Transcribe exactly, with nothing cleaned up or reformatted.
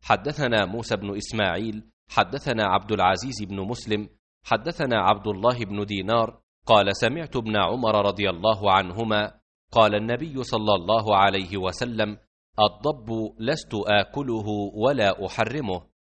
حدثنا موسى بن إسماعيل حدثنا عبد العزيز بن مسلم حدثنا عبد الله بن دينار قال سمعت ابن عمر رضي الله عنهما قال النبي صلى الله عليه وسلم: الضب لست آكله ولا أحرمه.